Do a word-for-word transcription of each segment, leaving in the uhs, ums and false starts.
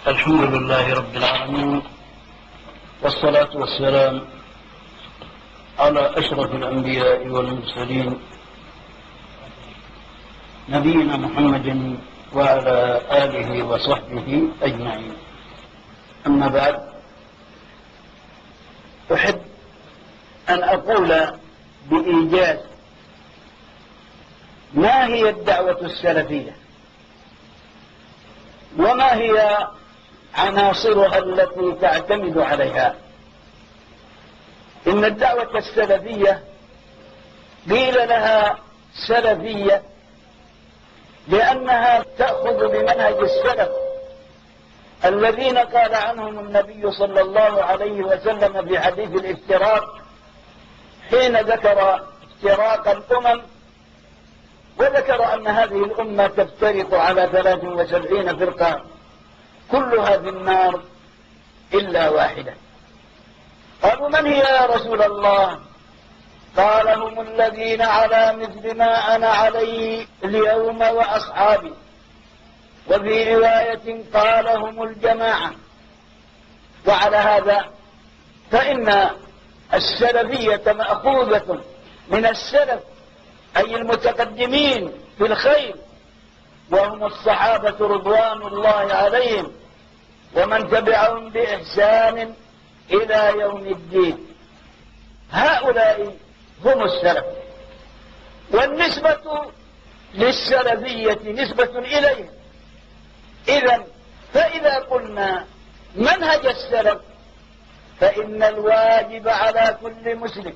الحمد لله رب العالمين، والصلاة والسلام على أشرف الأنبياء والمرسلين نبينا محمد وعلى آله وصحبه أجمعين. أما بعد، أحب أن أقول بإيجاز ما هي الدعوة السلفية وما هي عناصرها التي تعتمد عليها. إن الدعوة السلفية قيل لها سلفية لأنها تأخذ بمنهج السلف الذين قال عنهم النبي صلى الله عليه وسلم في حديث الافتراق حين ذكر افتراق الأمم، وذكر أن هذه الأمة تفترق على ثلاث وسبعين فرقة كلها في النار إلا واحدة. قالوا: من هي يا رسول الله؟ قال: هم الذين على مثل ما أنا عليه اليوم وأصحابي. وفي رواية قال: هم الجماعة. وعلى هذا فإن السلفية مأخوذة من السلف، أي المتقدمين في الخير، وهم الصحابة رضوان الله عليهم ومن تبعهم بإحسان إلى يوم الدين. هؤلاء هم السلف، والنسبة للسلفية نسبة إليهم. إذن فإذا قلنا منهج السلف فإن الواجب على كل مسلم،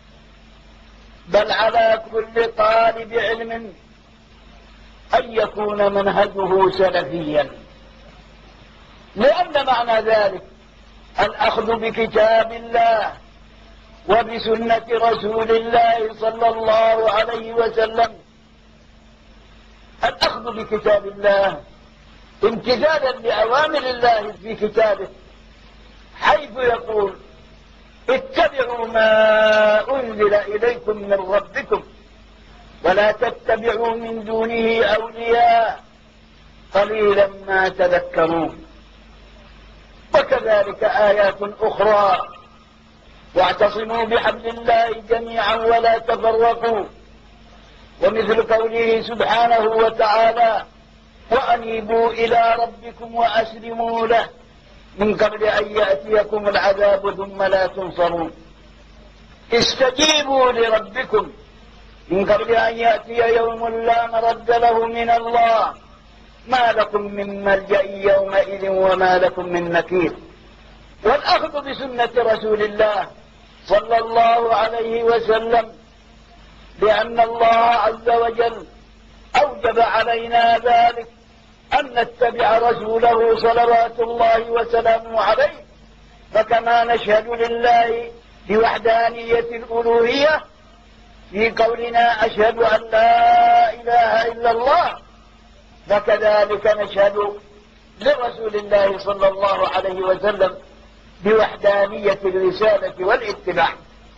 بل على كل طالب علم، أن يكون منهجه سلفيا، لأن معنى ذلك الأخذ بكتاب الله وبسنة رسول الله صلى الله عليه وسلم. الأخذ بكتاب الله امتثالا لأوامر الله في كتابه، حيث يقول: اتبعوا ما أنزل إليكم من ربكم ولا تتبعوا من دونه أولياء قليلا ما تذكرون. وكذلك آيات أخرى: واعتصموا بحبل الله جميعا ولا تفرقوا. ومثل قوله سبحانه وتعالى: وأنيبوا إلى ربكم وأسلموا له من قبل أن يأتيكم العذاب ثم لا تنصرون. استجيبوا لربكم من قبل أن يأتي يوم لا مرد له من الله ما لكم من ملجأ يومئذ وما لكم من نكير. والأخذ بسنة رسول الله صلى الله عليه وسلم، لأن الله عز وجل أوجب علينا ذلك، أن نتبع رسوله صلوات الله وسلامه عليه. فكما نشهد لله بوحدانية الألوهية في قولنا أشهد أن لا إله إلا الله، فكذلك نشهد لرسول الله صلى الله عليه وسلم بوحدانية الرسالة والاتباع.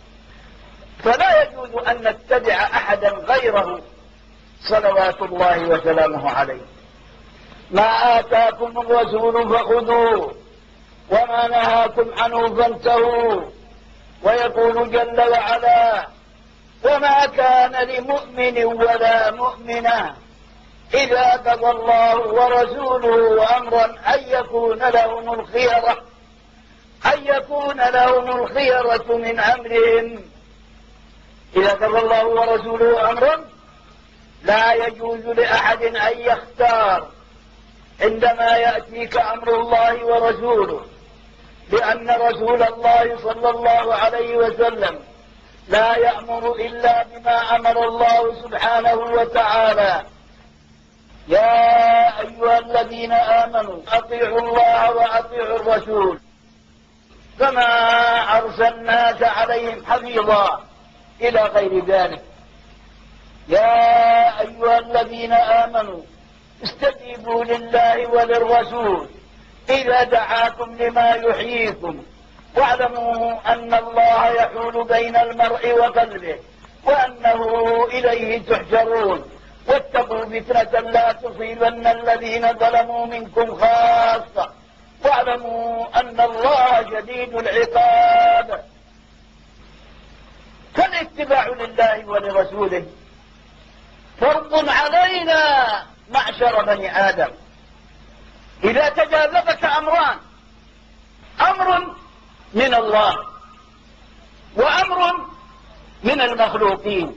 فلا يجوز أن نتبع أحدا غيره صلوات الله وسلامه عليه. ما آتاكم الرسول فخذوه وما نهاكم عنه فانتهوا. ويقول جل وعلا: وما كان لمؤمن ولا مؤمنة إذا قضى الله ورسوله أمرا أن يكون لهم الخيرة أن يكون لهم الخيرة من أمرهم. إذا قضى الله ورسوله أمرا لا يجوز لأحد أن يختار عندما يأتيك أمر الله ورسوله، لأن رسول الله صلى الله عليه وسلم لا يأمر إلا بما أمر الله سبحانه وتعالى. يا أيها الذين آمنوا أطيعوا الله وأطيعوا الرسول كما أرسلناك عليهم حفيظا إلى غير ذلك. يا أيها الذين آمنوا استجيبوا لله وللرسول إذا دعاكم لما يحييكم واعلموا أن الله يحول بين المرء وقلبه وأنه إليه تحشرون. واتقوا فتنة لا تصيبن الذين ظلموا منكم خاصة واعلموا أن الله شديد العقاب. فالاتباع لله ولرسوله فرض علينا معشر بني آدم. إذا تجاذبك أمران، أمر من الله وأمر من المخلوقين،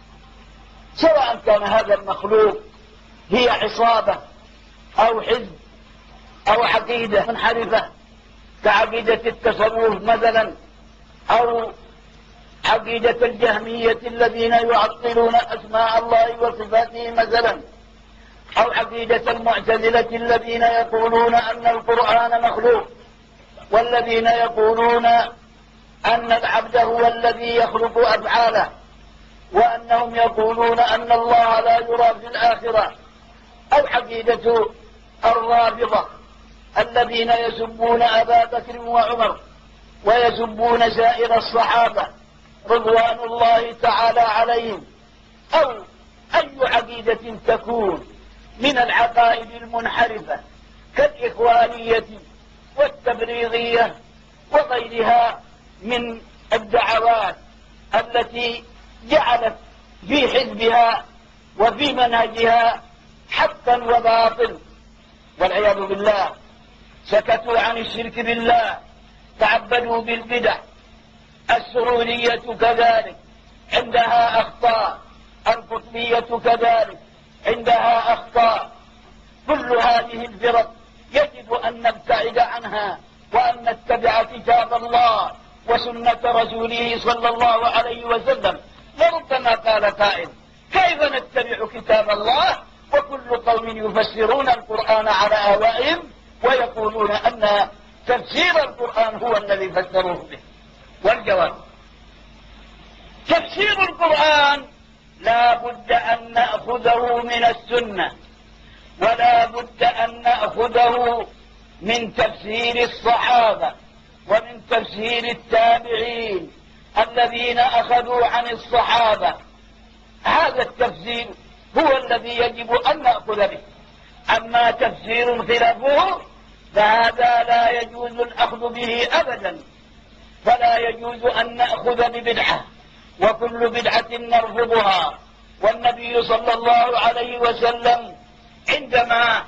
سواء كان هذا المخلوق هي عصابة أو حزب أو عقيدة منحرفة كعقيدة التصوف مثلا، أو عقيدة الجهمية الذين يعطلون أسماء الله وصفاته مثلا، أو عقيدة المعتزلة الذين يقولون أن القرآن مخلوق، والذين يقولون أن العبد هو الذي يخلق أفعاله، وأنهم يقولون أن الله لا يرى في الآخرة، أو عقيدة الرافضة الذين يسبون أبا بكر وعمر ويسبون سائر الصحابة رضوان الله تعالى عليهم، أو أي عقيدة تكون من العقائد المنحرفة كالإخوانية والتبريغية وغيرها من الدعوات التي جعلت في حزبها وفي منهجها حقا وباطل والعياذ بالله. سكتوا عن الشرك بالله، تعبدوا بالبدع. السرورية كذلك عندها أخطاء، القطبية كذلك عندها أخطاء. كل هذه الفرق يجب أن نبتعد عنها وأن نتبع كتاب الله وسنة رسوله صلى الله عليه وسلم. وربما قال قائل: كيف نتبع كتاب الله وكل قوم يفسرون القرآن على آوائهم ويقولون أن تفسير القرآن هو الذي فسروه به؟ والجواب: تفسير القرآن لا بد أن نأخذه من السنة، ولا بد أن نأخذه من تفسير الصحابة ومن تفسير التابعين الذين أخذوا عن الصحابة. هذا التفسير هو الذي يجب أن نأخذ به. أما تفسير خلافه فهذا لا يجوز الأخذ به أبدا، فلا يجوز أن نأخذ ببدعة، وكل بدعة نرفضها. والنبي صلى الله عليه وسلم عندما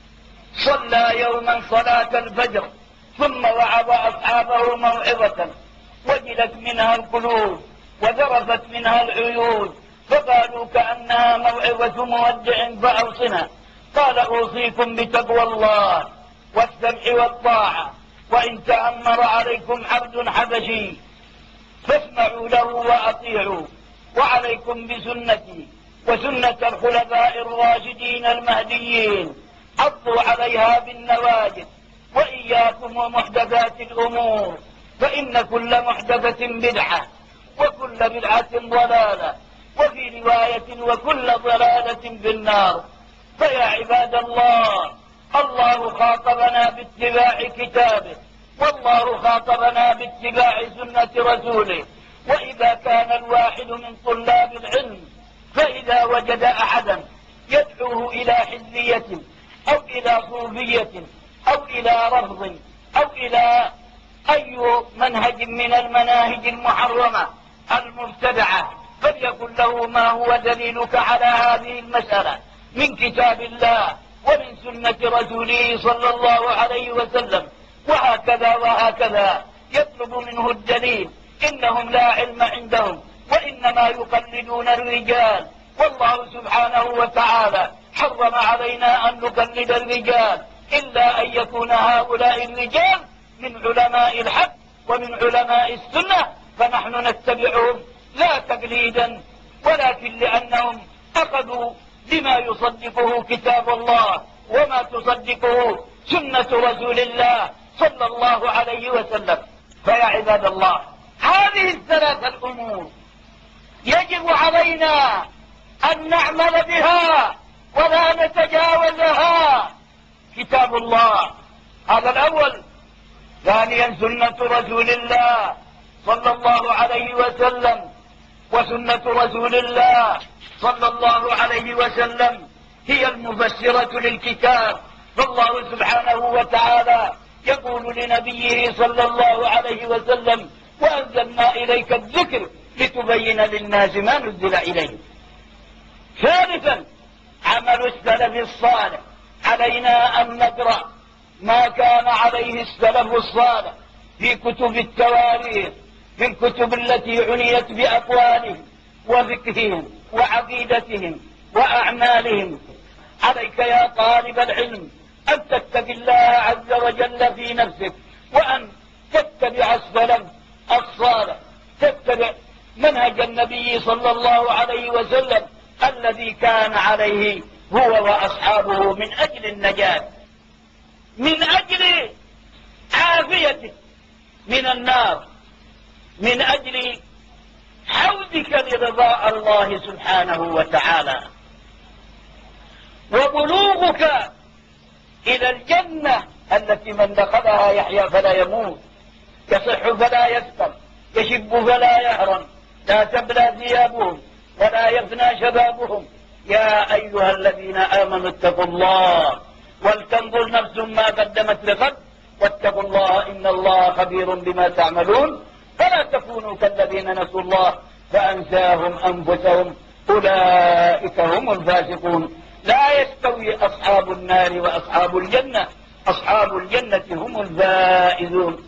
صلى يوما صلاة الفجر ثم وعظ أصحابه موعظة وجلت منها القلوب وذرفت منها العيون، فقالوا كأنها موعظة مودع فأوصنا. قال: أوصيكم بتقوى الله والسمع والطاعة، وإن تأمر عليكم عبد حبشي فاسمعوا له وأطيعوا، وعليكم بسنتي وسنة الخلفاء الراشدين المهديين، عضوا عليها بالنواجذ، وإياكم ومحدثات الأمور، فإن كل محدثة بدعة وكل بدعة ضلالة، وفي رواية وكل ضلالة في النار. فيا عباد الله، الله خاطبنا باتباع كتابه، والله خاطبنا باتباع سنة رسوله. وإذا كان الواحد من طلاب العلم فإذا وجد أحدا يدعوه إلى حزبية أو إلى صوفية أو إلى رفض أو إلى أي منهج من المناهج المحرمة المبتدعة، فليقل له: ما هو دليلك على هذه المسألة من كتاب الله ومن سنة رسوله صلى الله عليه وسلم؟ وهكذا وهكذا يطلب منه الدليل. إنهم لا علم عندهم وإنما يقلدون الرجال، والله سبحانه وتعالى حرم علينا أن نقلد الرجال إلا أن يكون هؤلاء الرجال من علماء الحق ومن علماء السنة، فنحن نتبعهم لا تقليدا ولكن لأنهم أخذوا بما يصدقه كتاب الله وما تصدقه سنة رسول الله صلى الله عليه وسلم. فيا عباد الله، هذه الثلاث الأمور يجب علينا أن نعمل بها ولا نتجاوزها. كتاب الله هذا الأول، ثانيا سنة رسول الله صلى الله عليه وسلم، وسنة رسول الله صلى الله عليه وسلم هي المفسرة للكتاب. فالله سبحانه وتعالى يقول لنبيه صلى الله عليه وسلم: وأنزلنا إليك الذكر لتبين للناس ما نزل إليه. ثالثا عمل السلف الصالح، علينا أن نقرأ ما كان عليه السلف الصالح في كتب التواريخ، في الكتب التي عنيت بأقوالهم وفقههم وعقيدتهم وأعمالهم. عليك يا طالب العلم أن تتق الله عز وجل في نفسك، وأن تتبع السلف الصالح، تتبع منهج النبي صلى الله عليه وسلم الذي كان عليه هو وأصحابه من أجل النجاة، من أجل عافيتك من النار، من أجل حوزك لرضاء الله سبحانه وتعالى، وبلوغك إلى الجنة التي من دخلها يحيا فلا يموت، يصح فلا يسقم، يشب فلا يهرم، لا تبلى ثيابهم ولا يفنى شبابهم. يا أيها الذين آمنوا اتقوا الله ولتنظر نفس ما قدمت لغد واتقوا الله إن الله خبير بما تعملون. فلا تكونوا كالذين نسوا الله فأنساهم أنفسهم أولئك هم الفاسقون. لا يستوي أصحاب النار وأصحاب الجنة، أصحاب الجنة هم الفائزون.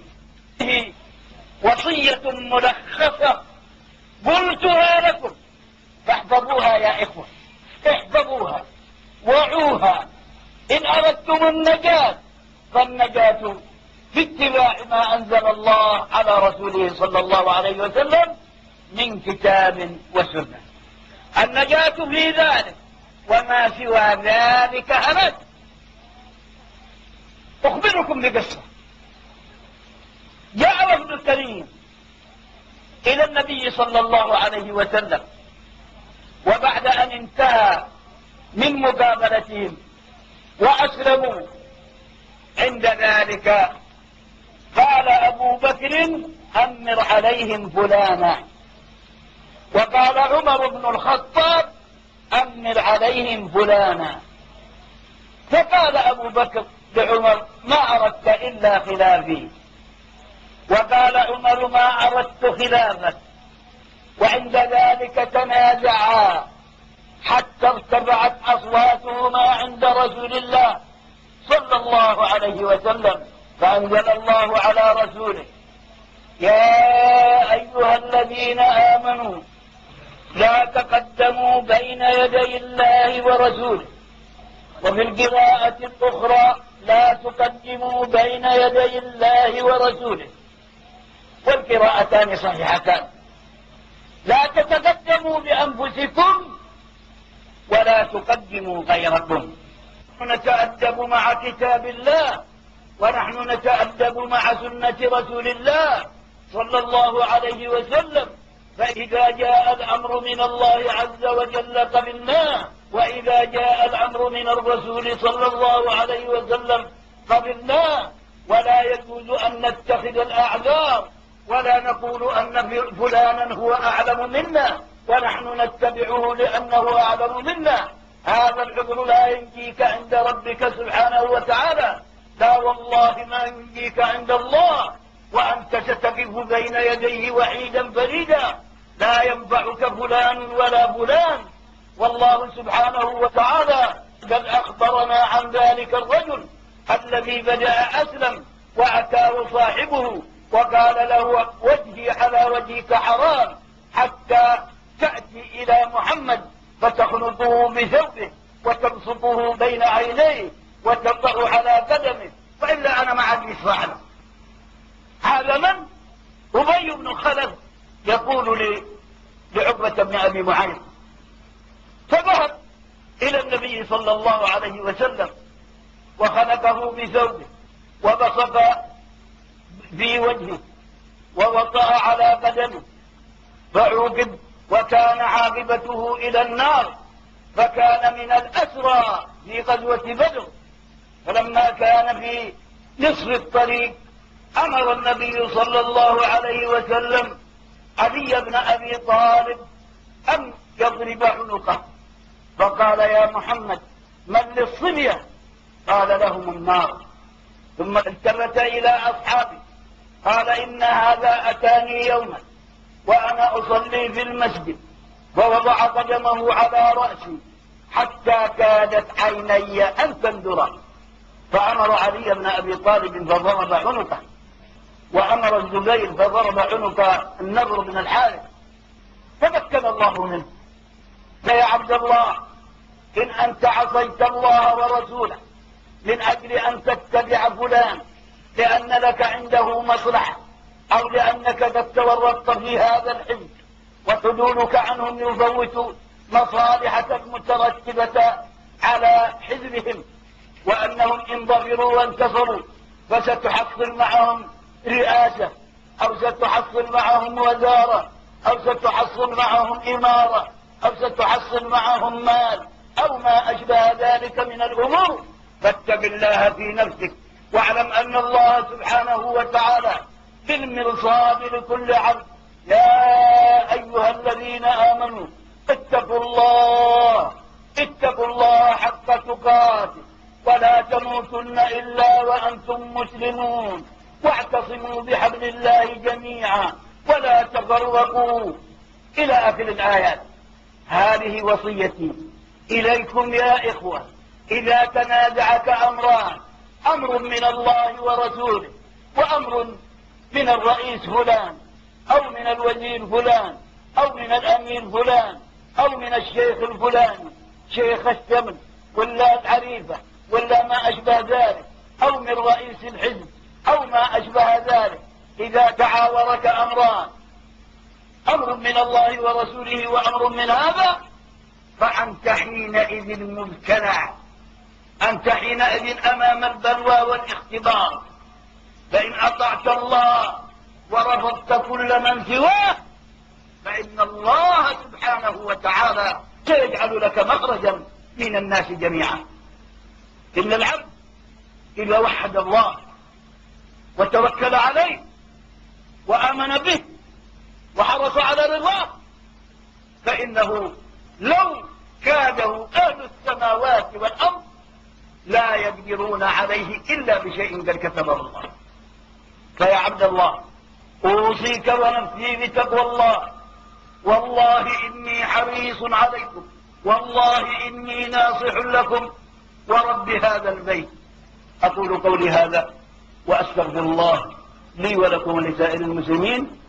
وصية ملخصة قلتها لكم فاحفظوها يا إخوة، احفظوها وعوها. إن أردتم النجاة فالنجاة في اتباع ما أنزل الله على رسوله صلى الله عليه وسلم من كتاب وسنة. النجاة في ذلك، وما سوى ذلك هلك. أخبركم بقصة. جاء وفد كريم إلى النبي صلى الله عليه وسلم، وبعد أن انتهى من مقابلتهم وأسلموا، عند ذلك قال أبو بكر: أمر عليهم فلانا. وقال عمر بن الخطاب: أمر عليهم فلانا. فقال أبو بكر لعمر: ما أردت إلا خلافي. وقال عمر: ما أردت خلافك. وعند ذلك تنازعا حتى ارتفعت أصواتهما عند رسول الله صلى الله عليه وسلم، فأنزل الله على رسوله: يا أيها الذين آمنوا لا تقدموا بين يدي الله ورسوله. وفي القراءة الأخرى: لا تقدموا بين يدي الله ورسوله. والقراءتان صحيحتان. لا تتقدموا بأنفسكم ولا تقدموا غيركم. نتأدب مع كتاب الله، ونحن نتأدب مع سنة رسول الله صلى الله عليه وسلم. فإذا جاء الأمر من الله عز وجل قبلناه، وإذا جاء الأمر من الرسول صلى الله عليه وسلم قبلناه. ولا يجوز أن نتخذ الأعذار ولا نقول أن فلانا هو أعلم منا ونحن نتبعه لأنه أعلم منا. هذا العذر لا ينجيك عند ربك سبحانه وتعالى، لا والله ما ينجيك عند الله، وأنت ستقف بين يديه وحيدا فريدا، لا ينفعك فلان ولا فلان. والله سبحانه وتعالى قد أخبرنا عن ذلك الرجل الذي بدأ أسلم وأتاه صاحبه وقال له: وجهي على وجهك حرام حتى تأتي إلى محمد فتخلطه بثوبه وتبسطه بين عينيه وتضع على قدمه، فإلا أنا ما عاد يسمعنا. هذا من؟ أبي بن خلف يقول لعقبة بن أبي معيط. فذهب إلى النبي صلى الله عليه وسلم وخلقه بثوبه وبصق في وجهه ووطأ على قدمه فعوقب، وكان عاقبته إلى النار، فكان من الأسرى في غزوة بدر. فلما كان في نصف الطريق أمر النبي صلى الله عليه وسلم علي بن أبي طالب أن يضرب عنقه، فقال: يا محمد من للصبية؟ قال: لهم النار. ثم التفت إلى أصحابه قال إن هذا أتاني يوما وأنا أصلي في المسجد فوضع قدمه على رأسي حتى كادت عيني أن تندرا، فأمر علي بن أبي طالب فضرب عنقه، وأمر الزبير فضرب عنق النضر بن الحارث، تمكن الله منه. فيا عبد الله، إن أنت عصيت الله ورسوله من أجل أن تتبع فلان لأن لك عنده مصلحة أو لأنك قد تورطت في هذا الحزب وحدودك عنهم يفوت مصالحك المترتبة على حزبهم، وأنهم إن ظفروا وانتصروا فستحصل معهم رئاسة أو ستحصل معهم وزارة أو ستحصل معهم إمارة أو ستحصل معهم مال أو ما أشبه ذلك من الأمور، فاتق الله في نفسك واعلم أن الله سبحانه وتعالى بالمرصاد لكل عبد. يا أيها الذين آمنوا اتقوا الله اتقوا الله حق تقاته ولا تموتن إلا وأنتم مسلمون واعتصموا بحبل الله جميعا ولا تفرقوا إلى آخر الآيات. هذه وصيتي إليكم يا إخوة، إذا تنازعك أمران، أمر من الله ورسوله وأمر من الرئيس فلان أو من الوزير فلان أو من الأمير فلان أو من الشيخ الفلاني شيخ الشمل ولا العريفة ولا ما أشبه ذلك أو من رئيس الحزب أو ما أشبه ذلك، إذا تعاورك أمران، أمر من الله ورسوله وأمر من هذا، فأنت حينئذ مبتلع، أنت حينئذ أمام البلوى والاختبار. فإن أطعت الله ورفضت كل من سواه فإن الله سبحانه وتعالى سيجعل لك مخرجا من الناس جميعا. إن العبد إذا وحد الله وتوكل عليه وآمن به وحرص على رضاه فإنه لو كاده أهل السماوات والأرض لا يقدرون عليه إلا بشيء قد كتبه الله. فيا عبد الله، أوصيك ونفسي بتقوى الله، والله إني حريص عليكم، والله إني ناصح لكم ورب هذا البيت. أقول قولي هذا وأستغفر الله لي ولكم ولسائر المسلمين